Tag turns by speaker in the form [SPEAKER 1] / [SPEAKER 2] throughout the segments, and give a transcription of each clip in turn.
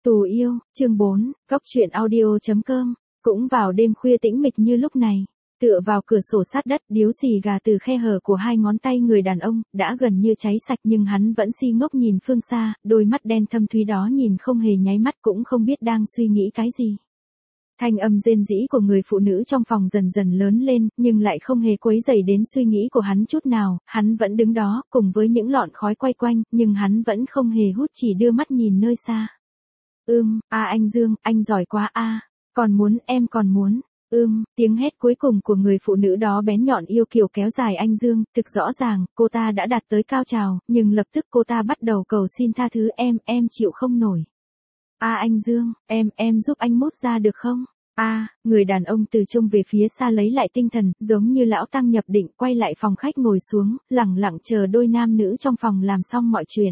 [SPEAKER 1] Tù yêu, chương 4, góc truyện audio.com. Cũng vào đêm khuya tĩnh mịch như lúc này, tựa vào cửa sổ sát đất, điếu xì gà từ khe hở của hai ngón tay người đàn ông, đã gần như cháy sạch nhưng hắn vẫn si ngốc nhìn phương xa, đôi mắt đen thâm thúy đó nhìn không hề nháy mắt, cũng không biết đang suy nghĩ cái gì. Thanh âm rên rỉ của người phụ nữ trong phòng dần dần lớn lên, nhưng lại không hề quấy rầy đến suy nghĩ của hắn chút nào, hắn vẫn đứng đó, cùng với những lọn khói quay quanh, nhưng hắn vẫn không hề hút, chỉ đưa mắt nhìn nơi xa. Anh Dương, anh giỏi quá a. Còn muốn, em còn muốn. Tiếng hét cuối cùng của người phụ nữ đó bén nhọn yêu kiều kéo dài anh Dương, thực rõ ràng, cô ta đã đạt tới cao trào, nhưng lập tức cô ta bắt đầu cầu xin tha thứ em chịu không nổi. Anh Dương, em giúp anh mốt ra được không? Người đàn ông từ trông về phía xa lấy lại tinh thần, giống như lão tăng nhập định, quay lại phòng khách ngồi xuống, lẳng lặng chờ đôi nam nữ trong phòng làm xong mọi chuyện.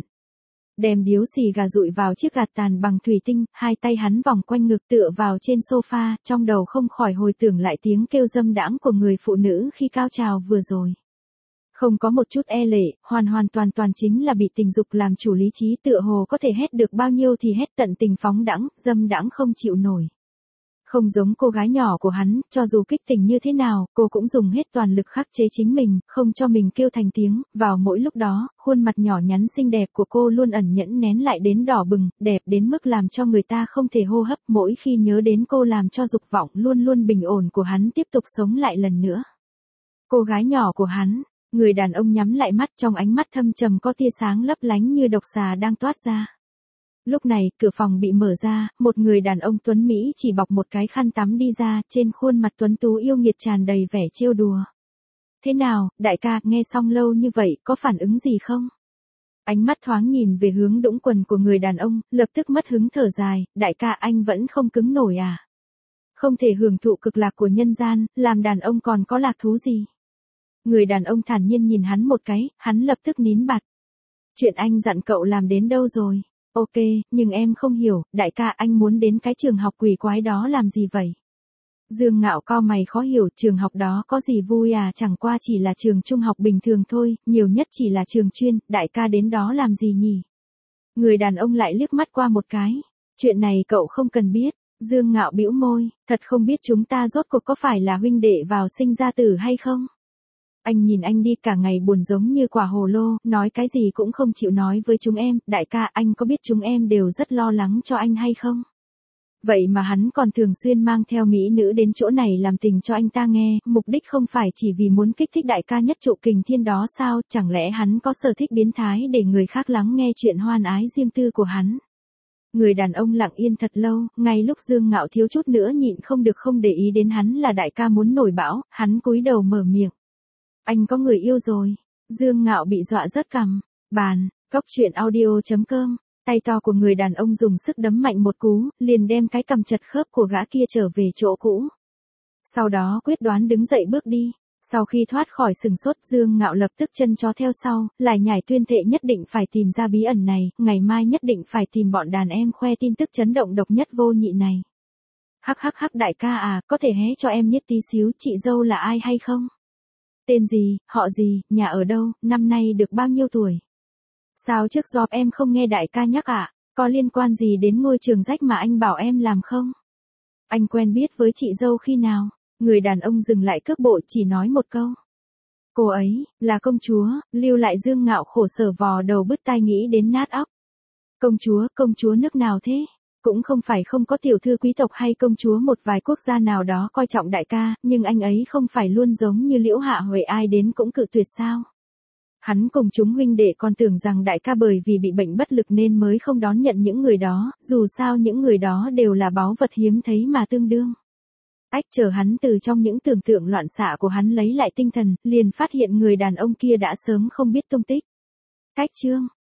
[SPEAKER 1] Đem điếu xì gà dụi vào chiếc gạt tàn bằng thủy tinh, hai tay hắn vòng quanh ngực tựa vào trên sofa, trong đầu không khỏi hồi tưởng lại tiếng kêu dâm đãng của người phụ nữ khi cao trào vừa rồi. Không có một chút e lệ, hoàn toàn chính là bị tình dục làm chủ lý trí, tựa hồ có thể hét được bao nhiêu thì hét, tận tình phóng đãng, dâm đãng không chịu nổi. Không giống cô gái nhỏ của hắn, cho dù kích tình như thế nào, cô cũng dùng hết toàn lực khắc chế chính mình, không cho mình kêu thành tiếng. Vào mỗi lúc đó, khuôn mặt nhỏ nhắn xinh đẹp của cô luôn ẩn nhẫn nén lại đến đỏ bừng, đẹp đến mức làm cho người ta không thể hô hấp. Mỗi khi nhớ đến cô làm cho dục vọng luôn bình ổn của hắn tiếp tục sống lại lần nữa. Cô gái nhỏ của hắn, người đàn ông nhắm lại mắt, trong ánh mắt thâm trầm có tia sáng lấp lánh như độc xà đang toát ra. Lúc này, cửa phòng bị mở ra, một người đàn ông tuấn Mỹ chỉ bọc một cái khăn tắm đi ra, trên khuôn mặt tuấn tú yêu nghiệt tràn đầy vẻ trêu đùa. Thế nào, đại ca, nghe xong lâu như vậy, có phản ứng gì không? Ánh mắt thoáng nhìn về hướng đũng quần của người đàn ông, lập tức mất hứng thở dài, đại ca anh vẫn không cứng nổi à? Không thể hưởng thụ cực lạc của nhân gian, làm đàn ông còn có lạc thú gì? Người đàn ông thản nhiên nhìn hắn một cái, hắn lập tức nín bặt. Chuyện anh dặn cậu làm đến đâu rồi? Ok, nhưng em không hiểu, đại ca anh muốn đến cái trường học quỷ quái đó làm gì vậy? Dương Ngạo cau mày khó hiểu, trường học đó có gì vui à, chẳng qua chỉ là trường trung học bình thường thôi, nhiều nhất chỉ là trường chuyên, đại ca đến đó làm gì nhỉ? Người đàn ông lại liếc mắt qua một cái, chuyện này cậu không cần biết. Dương Ngạo bĩu môi, thật không biết chúng ta rốt cuộc có phải là huynh đệ vào sinh ra tử hay không? Anh nhìn anh đi, cả ngày buồn giống như quả hồ lô, nói cái gì cũng không chịu nói với chúng em, đại ca anh có biết chúng em đều rất lo lắng cho anh hay không? Vậy mà hắn còn thường xuyên mang theo mỹ nữ đến chỗ này làm tình cho anh ta nghe, mục đích không phải chỉ vì muốn kích thích đại ca nhất trụ kình thiên đó sao, chẳng lẽ hắn có sở thích biến thái để người khác lắng nghe chuyện hoan ái riêng tư của hắn? Người đàn ông lặng yên thật lâu, ngay lúc Dương Ngạo thiếu chút nữa nhịn không được không để ý đến hắn là đại ca muốn nổi bão, hắn cúi đầu mở miệng. Anh có người yêu rồi. Dương Ngạo bị dọa rớt cằm. Bàn, góc truyện audio.com. Tay to của người đàn ông dùng sức đấm mạnh một cú, liền đem cái cằm chật khớp của gã kia trở về chỗ cũ. Sau đó quyết đoán đứng dậy bước đi. Sau khi thoát khỏi sừng sốt, Dương Ngạo lập tức chân chó theo sau, lại nhảy tuyên thệ nhất định phải tìm ra bí ẩn này, ngày mai nhất định phải tìm bọn đàn em khoe tin tức chấn động độc nhất vô nhị này. Hắc đại ca à, có thể hé cho em biết tí xíu chị dâu là ai hay không? Tên gì, họ gì, nhà ở đâu, năm nay được bao nhiêu tuổi? Sao trước job em không nghe đại ca nhắc ạ? Có liên quan gì đến ngôi trường rách mà anh bảo em làm không? Anh quen biết với chị dâu khi nào? Người đàn ông dừng lại cước bộ, chỉ nói một câu. Cô ấy, là công chúa, lưu lại. Dương Ngạo khổ sở vò đầu bứt tai nghĩ đến nát óc. Công chúa nước nào thế? Cũng không phải không có tiểu thư quý tộc hay công chúa một vài quốc gia nào đó coi trọng đại ca, nhưng anh ấy không phải luôn giống như Liễu Hạ Huệ ai đến cũng cự tuyệt sao? Hắn cùng chúng huynh đệ còn tưởng rằng đại ca bởi vì bị bệnh bất lực nên mới không đón nhận những người đó, dù sao những người đó đều là báu vật hiếm thấy mà tương đương. Chờ hắn từ trong những tưởng tượng loạn xạ của hắn lấy lại tinh thần, liền phát hiện người đàn ông kia đã sớm không biết tung tích. Cách chương